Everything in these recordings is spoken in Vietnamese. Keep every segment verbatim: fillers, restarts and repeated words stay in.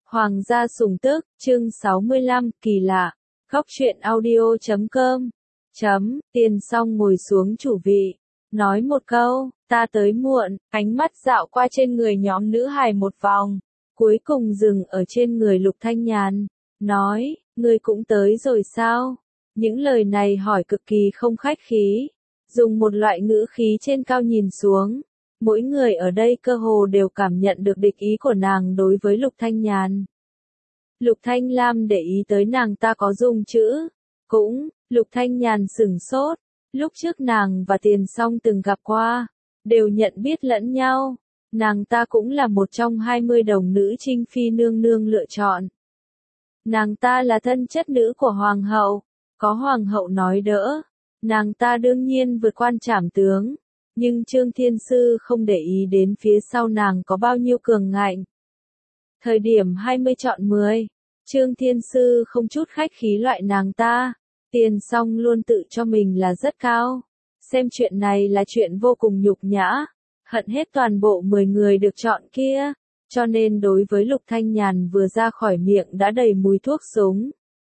Hoàng gia sủng tức, chương sáu mươi lăm, kỳ lạ. Góc truyện audio chấm com. Chấm, Tiền Song ngồi xuống chủ vị. Nói một câu, ta tới muộn, ánh mắt dạo qua trên người nhóm nữ hài một vòng. Cuối cùng dừng ở trên người Lục Thanh Nhàn. Nói, ngươi cũng tới rồi sao? Những lời này hỏi cực kỳ không khách khí. Dùng một loại ngữ khí trên cao nhìn xuống. Mỗi người ở đây cơ hồ đều cảm nhận được địch ý của nàng đối với Lục Thanh Nhàn. Lục Thanh Lam để ý tới nàng ta có dùng chữ. Cũng, Lục Thanh Nhàn sửng sốt. Lúc trước nàng và Tiền Song từng gặp qua. Đều nhận biết lẫn nhau. Nàng ta cũng là một trong hai mươi đồng nữ trinh phi nương nương lựa chọn. Nàng ta là thân chất nữ của Hoàng hậu. Có Hoàng hậu nói đỡ. Nàng ta đương nhiên vượt quan trảm tướng. Nhưng Trương Thiên Sư không để ý đến phía sau nàng có bao nhiêu cường ngạnh. Thời điểm hai mươi chọn mười, Trương Thiên Sư không chút khách khí loại nàng ta. Tiền Song luôn tự cho mình là rất cao. Xem chuyện này là chuyện vô cùng nhục nhã. Hận hết toàn bộ mười người được chọn kia. Cho nên đối với Lục Thanh Nhàn vừa ra khỏi miệng đã đầy mùi thuốc súng.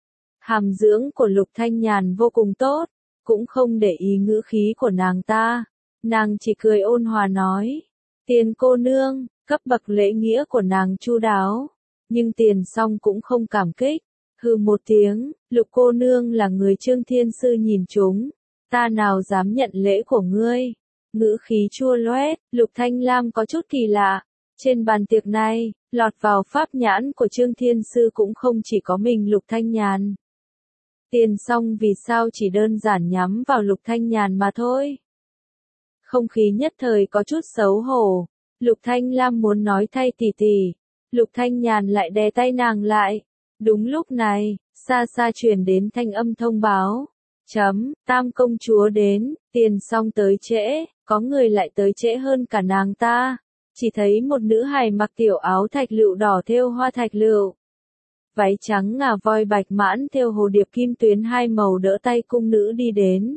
Hàm dưỡng của Lục Thanh Nhàn vô cùng tốt. Cũng không để ý ngữ khí của nàng ta. Nàng chỉ cười ôn hòa nói. Tiền cô nương, cấp bậc lễ nghĩa của nàng chu đáo. Nhưng Tiền Song cũng không cảm kích. Hừ một tiếng, Lục cô nương là người Trương Thiên Sư nhìn chúng. Ta nào dám nhận lễ của ngươi. Ngữ khí chua loét, Lục Thanh Lam có chút kỳ lạ. Trên bàn tiệc này, lọt vào pháp nhãn của Trương Thiên Sư cũng không chỉ có mình Lục Thanh Nhàn. Tiền Song vì sao chỉ đơn giản nhắm vào Lục Thanh Nhàn mà thôi. Không khí nhất thời có chút xấu hổ. Lục Thanh Lam muốn nói thay tỷ tỷ. Lục Thanh Nhàn lại đè tay nàng lại. Đúng lúc này, xa xa truyền đến thanh âm thông báo. Chấm, Tam công chúa đến, Tiền Song tới trễ, có người lại tới trễ hơn cả nàng ta. Chỉ thấy một nữ hài mặc tiểu áo thạch lựu đỏ thêu hoa thạch lựu. Váy trắng ngà voi bạch mãn thêu hồ điệp kim tuyến hai màu đỡ tay cung nữ đi đến.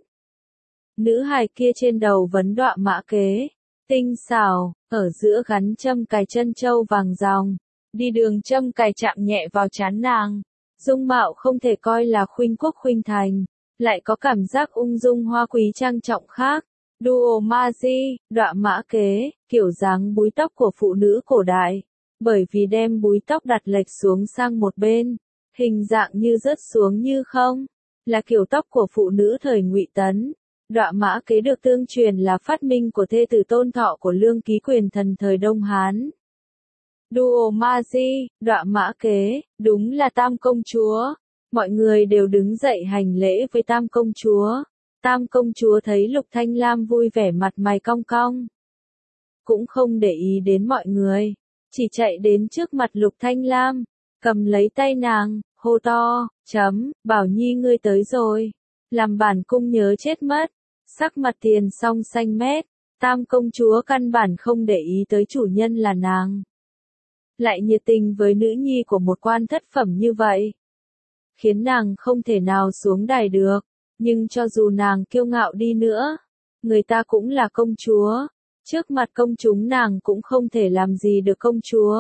Nữ hài kia trên đầu vấn đọa mã kế, tinh xảo, ở giữa gắn châm cài chân châu vàng ròng, đi đường châm cài chạm nhẹ vào trán nàng. Dung mạo không thể coi là khuynh quốc khuynh thành, lại có cảm giác ung dung hoa quý trang trọng khác. Duo Maji, đọa mã kế, kiểu dáng búi tóc của phụ nữ cổ đại, bởi vì đem búi tóc đặt lệch xuống sang một bên, hình dạng như rớt xuống như không, là kiểu tóc của phụ nữ thời Ngụy Tấn. Đọa mã kế được tương truyền là phát minh của thê tử tôn thọ của Lương Ký quyền thần thời Đông Hán. Duo Maji, đọa mã kế, đúng là Tam công chúa. Mọi người đều đứng dậy hành lễ với Tam công chúa. Tam công chúa thấy Lục Thanh Lam vui vẻ mặt mày cong cong. Cũng không để ý đến mọi người. Chỉ chạy đến trước mặt Lục Thanh Lam. Cầm lấy tay nàng, hô to, chấm, Bảo Nhi ngươi tới rồi. Làm bản cung nhớ chết mất. Sắc mặt Tiền Song xanh mét. Tam công chúa căn bản không để ý tới chủ nhân là nàng. Lại nhiệt tình với nữ nhi của một quan thất phẩm như vậy. Khiến nàng không thể nào xuống đài được. Nhưng cho dù nàng kiêu ngạo đi nữa, người ta cũng là công chúa. Trước mặt công chúng nàng cũng không thể làm gì được công chúa.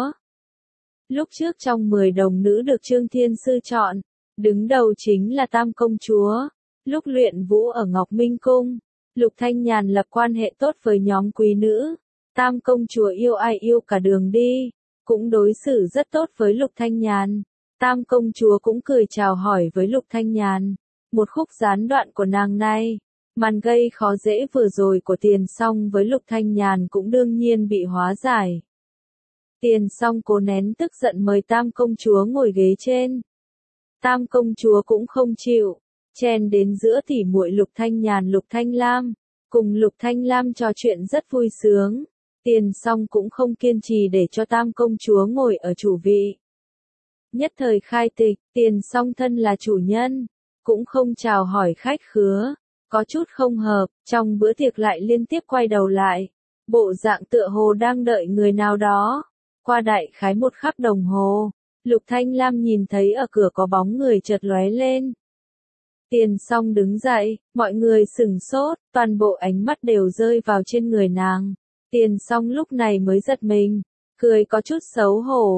Lúc trước trong mười đồng nữ được Trương Thiên Sư chọn, đứng đầu chính là Tam công chúa. Lúc luyện vũ ở Ngọc Minh Cung, Lục Thanh Nhàn lập quan hệ tốt với nhóm quý nữ. Tam công chúa yêu ai yêu cả đường đi, cũng đối xử rất tốt với Lục Thanh Nhàn. Tam công chúa cũng cười chào hỏi với Lục Thanh Nhàn. Một khúc gián đoạn của nàng này, màn gây khó dễ vừa rồi của Tiền Song với Lục Thanh Nhàn cũng đương nhiên bị hóa giải. Tiền Song cố nén tức giận mời Tam công chúa ngồi ghế trên. Tam công chúa cũng không chịu, chen đến giữa tỉ muội Lục Thanh Nhàn Lục Thanh Lam, cùng Lục Thanh Lam trò chuyện rất vui sướng. Tiền Song cũng không kiên trì để cho Tam công chúa ngồi ở chủ vị. Nhất thời khai tịch, Tiền Song thân là chủ nhân, cũng không chào hỏi khách khứa, có chút không hợp, trong bữa tiệc lại liên tiếp quay đầu lại, bộ dạng tựa hồ đang đợi người nào đó. Qua đại khái một khắc đồng hồ, Lục Thanh Lam nhìn thấy ở cửa có bóng người chợt lóe lên. Tiền Song đứng dậy, mọi người sửng sốt, toàn bộ ánh mắt đều rơi vào trên người nàng. Tiền Song lúc này mới giật mình, cười có chút xấu hổ.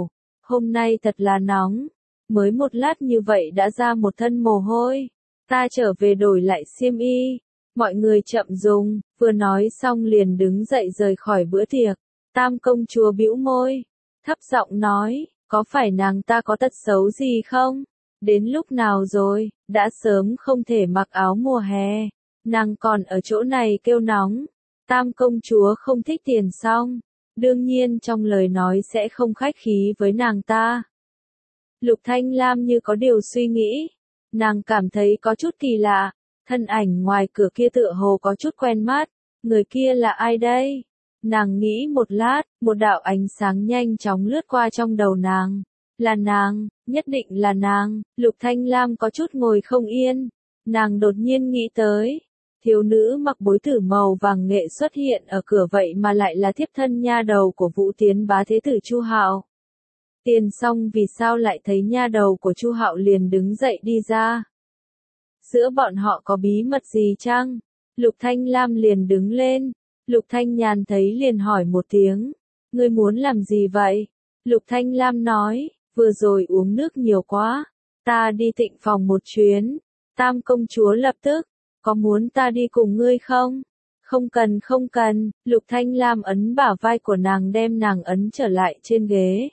hôm nay thật là nóng, mới một lát như vậy đã ra một thân mồ hôi, ta trở về đổi lại xiêm y, mọi người chậm dùng, vừa nói xong liền đứng dậy rời khỏi bữa tiệc, Tam công chúa bĩu môi, thấp giọng nói, có phải nàng ta có tật xấu gì không? Đến lúc nào rồi, đã sớm không thể mặc áo mùa hè, nàng còn ở chỗ này kêu nóng, Tam công chúa không thích Tiền Song, đương nhiên trong lời nói sẽ không khách khí với nàng ta. Lục Thanh Lam như có điều suy nghĩ, nàng cảm thấy có chút kỳ lạ, thân ảnh ngoài cửa kia tựa hồ có chút quen mắt, người kia là ai đây? Nàng nghĩ một lát, một đạo ánh sáng nhanh chóng lướt qua trong đầu nàng. Là nàng, nhất định là nàng, Lục Thanh Lam có chút ngồi không yên. Nàng đột nhiên nghĩ tới, thiếu nữ mặc bối tử màu vàng nghệ xuất hiện ở cửa vậy mà lại là thiếp thân nha đầu của Vũ Tiến bá thế tử Chu Hạo. Tiền Song vì sao lại thấy nha đầu của Chu Hạo liền đứng dậy đi ra? Giữa bọn họ có bí mật gì chăng? Lục Thanh Lam liền đứng lên. Lục Thanh Nhàn thấy liền hỏi một tiếng, ngươi muốn làm gì vậy? Lục Thanh Lam nói, vừa rồi uống nước nhiều quá, ta đi tịnh phòng một chuyến. Tam công chúa lập tức, có muốn ta đi cùng ngươi không? Không cần không cần, Lục Thanh Lam ấn bả vai của nàng đem nàng ấn trở lại trên ghế.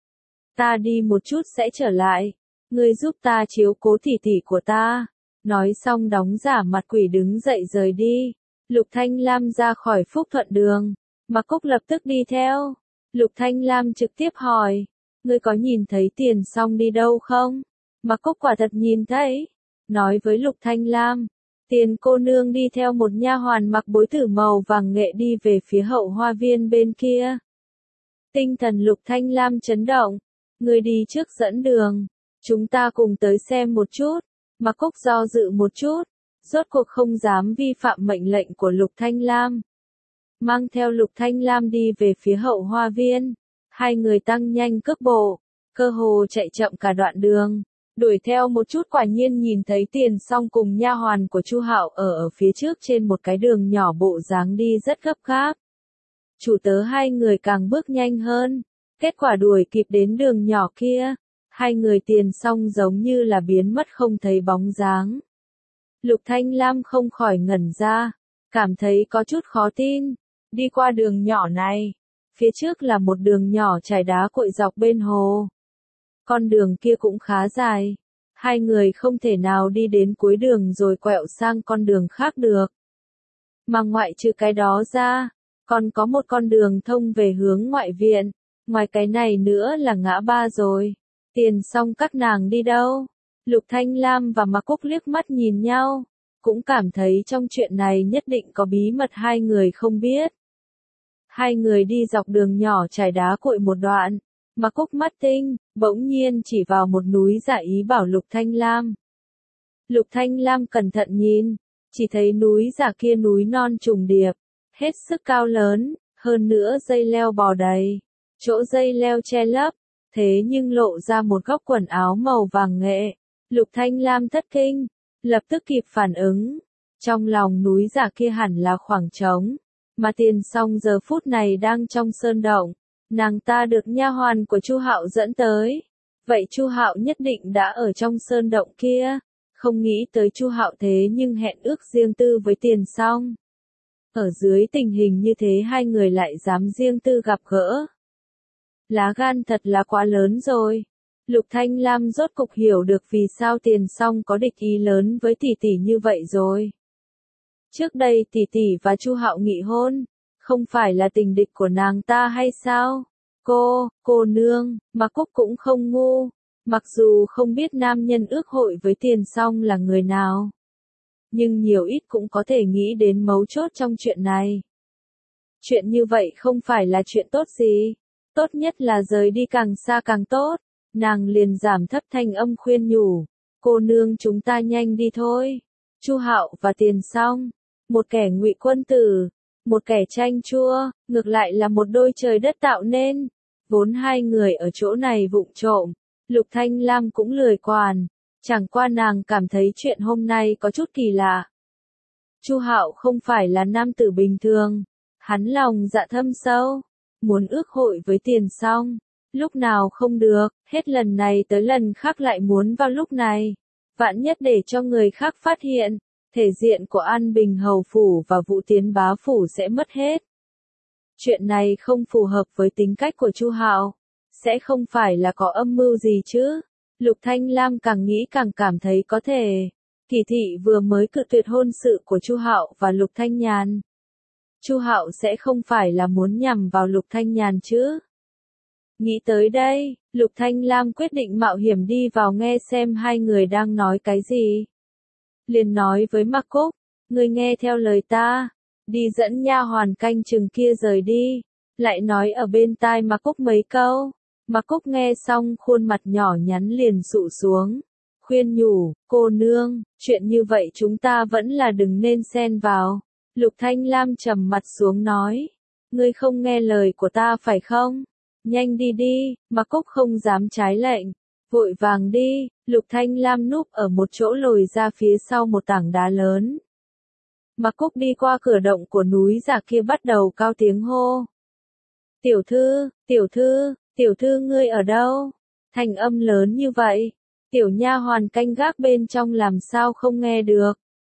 Ta đi một chút sẽ trở lại, ngươi giúp ta chiếu cố tỷ tỷ của ta. Nói xong đóng giả mặt quỷ đứng dậy rời đi. Lục Thanh Lam ra khỏi Phúc Thuận Đường, Mạc Cúc lập tức đi theo. Lục Thanh Lam trực tiếp hỏi, ngươi có nhìn thấy Tiền Song đi đâu không? Mạc Cúc quả thật nhìn thấy, nói với Lục Thanh Lam, Tiền cô nương đi theo một nha hoàn mặc bối tử màu vàng nghệ đi về phía hậu hoa viên bên kia. Tinh thần Lục Thanh Lam chấn động, ngươi đi trước dẫn đường, chúng ta cùng tới xem một chút. Mạc Cúc do dự một chút, rốt cuộc không dám vi phạm mệnh lệnh của Lục Thanh Lam. Mang theo Lục Thanh Lam đi về phía hậu hoa viên, hai người tăng nhanh cước bộ, cơ hồ chạy chậm cả đoạn đường, đuổi theo một chút quả nhiên nhìn thấy Tiền Song cùng nha hoàn của Chu Hạo ở ở phía trước trên một cái đường nhỏ bộ dáng đi rất gấp gáp. Chủ tớ hai người càng bước nhanh hơn, kết quả đuổi kịp đến đường nhỏ kia, hai người Tiền Song giống như là biến mất không thấy bóng dáng. Lục Thanh Lam không khỏi ngẩn ra, cảm thấy có chút khó tin, đi qua đường nhỏ này, phía trước là một đường nhỏ trải đá cuội dọc bên hồ. Con đường kia cũng khá dài, hai người không thể nào đi đến cuối đường rồi quẹo sang con đường khác được. Mà ngoại trừ cái đó ra, còn có một con đường thông về hướng ngoại viện, ngoài cái này nữa là ngã ba rồi. Tiền Song các nàng đi đâu? Lục Thanh Lam và Mạc Cúc liếc mắt nhìn nhau, cũng cảm thấy trong chuyện này nhất định có bí mật hai người không biết. Hai người đi dọc đường nhỏ trải đá cuội một đoạn, Mạc Cúc mắt tinh, bỗng nhiên chỉ vào một núi giả ý bảo Lục Thanh Lam. Lục Thanh Lam cẩn thận nhìn, chỉ thấy núi giả kia núi non trùng điệp, hết sức cao lớn, hơn nữa dây leo bò đầy, chỗ dây leo che lấp, thế nhưng lộ ra một góc quần áo màu vàng nghệ. Lục Thanh Lam thất kinh, lập tức kịp phản ứng, trong lòng núi giả kia hẳn là khoảng trống, mà Tiền Song giờ phút này đang trong sơn động, nàng ta được nha hoàn của Chu Hạo dẫn tới, vậy Chu Hạo nhất định đã ở trong sơn động kia, không nghĩ tới Chu Hạo thế nhưng hẹn ước riêng tư với Tiền Song. Ở dưới tình hình như thế hai người lại dám riêng tư gặp gỡ. Lá gan thật là quá lớn rồi. Lục Thanh Lam rốt cục hiểu được vì sao Tiền Song có địch ý lớn với tỷ tỷ như vậy rồi. Trước đây tỷ tỷ và Chu Hạo nghị hôn, không phải là tình địch của nàng ta hay sao? Cô, cô nương, Mạc Cúc cũng không ngu, mặc dù không biết nam nhân ước hội với Tiền Song là người nào, nhưng nhiều ít cũng có thể nghĩ đến mấu chốt trong chuyện này. Chuyện như vậy không phải là chuyện tốt gì, tốt nhất là rời đi càng xa càng tốt. Nàng liền giảm thấp thanh âm khuyên nhủ, cô nương chúng ta nhanh đi thôi. Chu Hạo và Tiền Song, một kẻ ngụy quân tử, một kẻ chanh chua, ngược lại là một đôi trời đất tạo nên. Vốn hai người ở chỗ này vụng trộm, Lục Thanh Lam cũng lười quản, chẳng qua nàng cảm thấy chuyện hôm nay có chút kỳ lạ. Chu Hạo không phải là nam tử bình thường, hắn lòng dạ thâm sâu, muốn ước hội với Tiền Song. Lúc nào không được, hết lần này tới lần khác lại muốn vào lúc này. Vạn nhất để cho người khác phát hiện, thể diện của An Bình Hầu Phủ và Vũ Tiến Bá Phủ sẽ mất hết. Chuyện này không phù hợp với tính cách của Chu Hạo, sẽ không phải là có âm mưu gì chứ. Lục Thanh Lam càng nghĩ càng cảm thấy có thể. Kỳ thị vừa mới cự tuyệt hôn sự của Chu Hạo và Lục Thanh Nhàn. Chu Hạo sẽ không phải là muốn nhằm vào Lục Thanh Nhàn chứ. Nghĩ tới đây, Lục Thanh Lam quyết định mạo hiểm đi vào nghe xem hai người đang nói cái gì. Liền nói với Mạc Cúc, ngươi nghe theo lời ta, đi dẫn nha hoàn canh chừng kia rời đi, lại nói ở bên tai Mạc Cúc mấy câu. Mạc Cúc nghe xong khuôn mặt nhỏ nhắn liền sụ xuống, khuyên nhủ, cô nương, chuyện như vậy chúng ta vẫn là đừng nên xen vào. Lục Thanh Lam trầm mặt xuống nói, ngươi không nghe lời của ta phải không? Nhanh đi đi, Mạc Cúc không dám trái lệnh, vội vàng đi. Lục Thanh Lam núp ở một chỗ lồi ra phía sau một tảng đá lớn. Mạc Cúc đi qua cửa động của núi giả kia bắt đầu cao tiếng hô. Tiểu thư, tiểu thư, tiểu thư ngươi ở đâu? Thành âm lớn như vậy, tiểu nha hoàn canh gác bên trong làm sao không nghe được.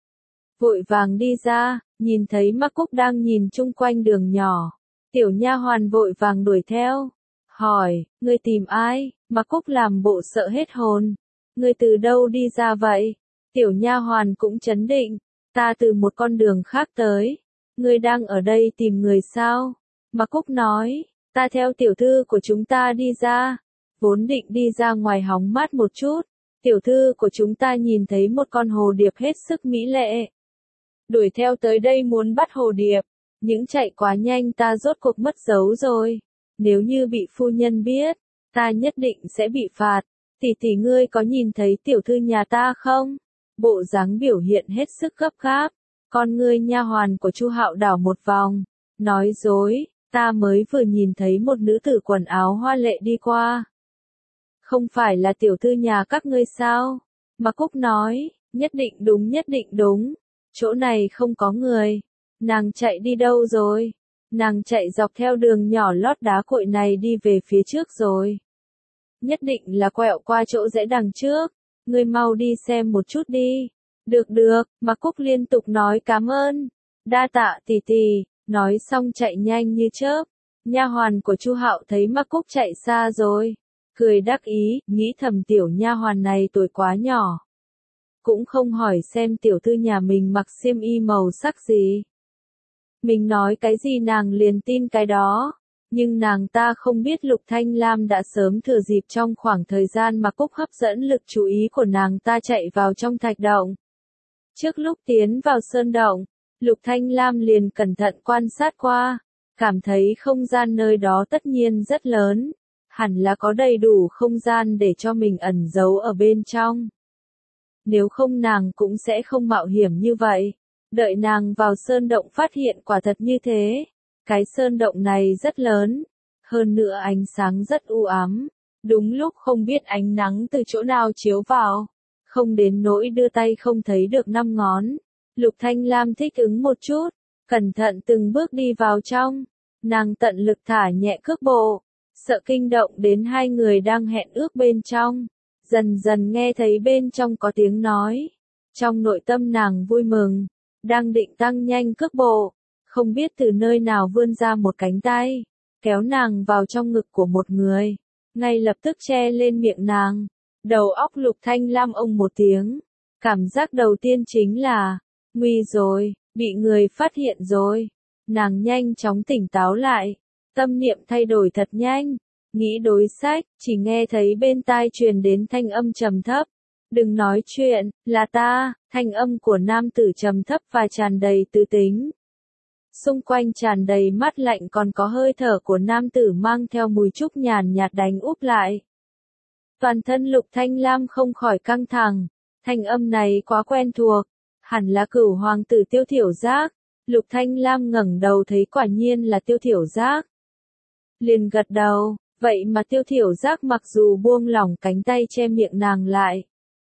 Vội vàng đi ra, nhìn thấy Mạc Cúc đang nhìn chung quanh đường nhỏ. Tiểu nha hoàn vội vàng đuổi theo. Hỏi, ngươi tìm ai? Mạc Cúc làm bộ sợ hết hồn. Ngươi từ đâu đi ra vậy? Tiểu nha hoàn cũng chấn định. Ta từ một con đường khác tới. Ngươi đang ở đây tìm người sao? Mạc Cúc nói, ta theo tiểu thư của chúng ta đi ra. Vốn định đi ra ngoài hóng mát một chút. Tiểu thư của chúng ta nhìn thấy một con hồ điệp hết sức mỹ lệ. Đuổi theo tới đây muốn bắt hồ điệp. Nhưng chạy quá nhanh ta rốt cuộc mất dấu rồi. Nếu như bị phu nhân biết, ta nhất định sẽ bị phạt. Tỷ tỷ ngươi có nhìn thấy tiểu thư nhà ta không? Bộ dáng biểu hiện hết sức gấp gáp. Con ngươi nha hoàn của Chu Hạo đảo một vòng. Nói dối, ta mới vừa nhìn thấy một nữ tử quần áo hoa lệ đi qua. Không phải là tiểu thư nhà các ngươi sao? Mạc Cúc nói, nhất định đúng nhất định đúng. Chỗ này không có người. Nàng chạy đi đâu rồi? Nàng chạy dọc theo đường nhỏ lót đá cội này đi về phía trước rồi. Nhất định là quẹo qua chỗ rẽ đằng trước. Ngươi mau đi xem một chút đi. Được được, Mạc Cúc liên tục nói cảm ơn. Đa tạ tỷ tỷ, nói xong chạy nhanh như chớp. Nha hoàn của Chu Hạo thấy Mạc Cúc chạy xa rồi, cười đắc ý, nghĩ thầm tiểu nha hoàn này tuổi quá nhỏ. Cũng không hỏi xem tiểu thư nhà mình mặc xiêm y màu sắc gì. Mình nói cái gì nàng liền tin cái đó. Nhưng nàng ta không biết Lục Thanh Lam đã sớm thừa dịp trong khoảng thời gian mà Cúc hấp dẫn lực chú ý của nàng ta chạy vào trong thạch động. Trước lúc tiến vào sơn động, Lục Thanh Lam liền cẩn thận quan sát qua, cảm thấy không gian nơi đó tất nhiên rất lớn, hẳn là có đầy đủ không gian để cho mình ẩn giấu ở bên trong. Nếu không nàng cũng sẽ không mạo hiểm như vậy. Đợi nàng vào sơn động phát hiện quả thật như thế. Cái sơn động này rất lớn, hơn nữa ánh sáng rất u ám, đúng lúc không biết ánh nắng từ chỗ nào chiếu vào, không đến nỗi đưa tay không thấy được năm ngón. Lục Thanh Lam thích ứng một chút, cẩn thận từng bước đi vào trong, nàng tận lực thả nhẹ cước bộ, sợ kinh động đến hai người đang hẹn ước bên trong. Dần dần nghe thấy bên trong có tiếng nói, trong nội tâm nàng vui mừng, đang định tăng nhanh cước bộ. Không biết từ nơi nào vươn ra một cánh tay, kéo nàng vào trong ngực của một người, ngay lập tức che lên miệng nàng. Đầu óc Lục Thanh Lam ông một tiếng, cảm giác đầu tiên chính là, nguy rồi, bị người phát hiện rồi. Nàng nhanh chóng tỉnh táo lại, tâm niệm thay đổi thật nhanh, nghĩ đối sách, chỉ nghe thấy bên tai truyền đến thanh âm trầm thấp. Đừng nói chuyện, là ta, thanh âm của nam tử trầm thấp và tràn đầy tư tính. Xung quanh tràn đầy mát lạnh còn có hơi thở của nam tử mang theo mùi trúc nhàn nhạt đánh úp lại. Toàn thân Lục Thanh Lam không khỏi căng thẳng, thanh âm này quá quen thuộc, hẳn là Cửu hoàng tử Tiêu Thiểu Giác. Lục Thanh Lam ngẩng đầu thấy quả nhiên là Tiêu Thiểu Giác. Liền gật đầu, vậy mà Tiêu Thiểu Giác mặc dù buông lỏng cánh tay che miệng nàng lại,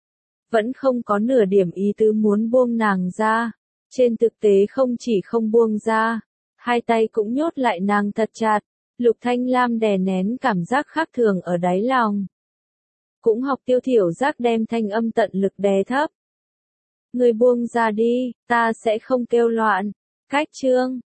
vẫn không có nửa điểm ý tứ muốn buông nàng ra. Trên thực tế không chỉ không buông ra, hai tay cũng nhốt lại nàng thật chặt, Lục Thanh Lam đè nén cảm giác khác thường ở đáy lòng. Cũng học Tiêu Thiểu Giác đem thanh âm tận lực đè thấp. Người buông ra đi, ta sẽ không kêu loạn. Cách chương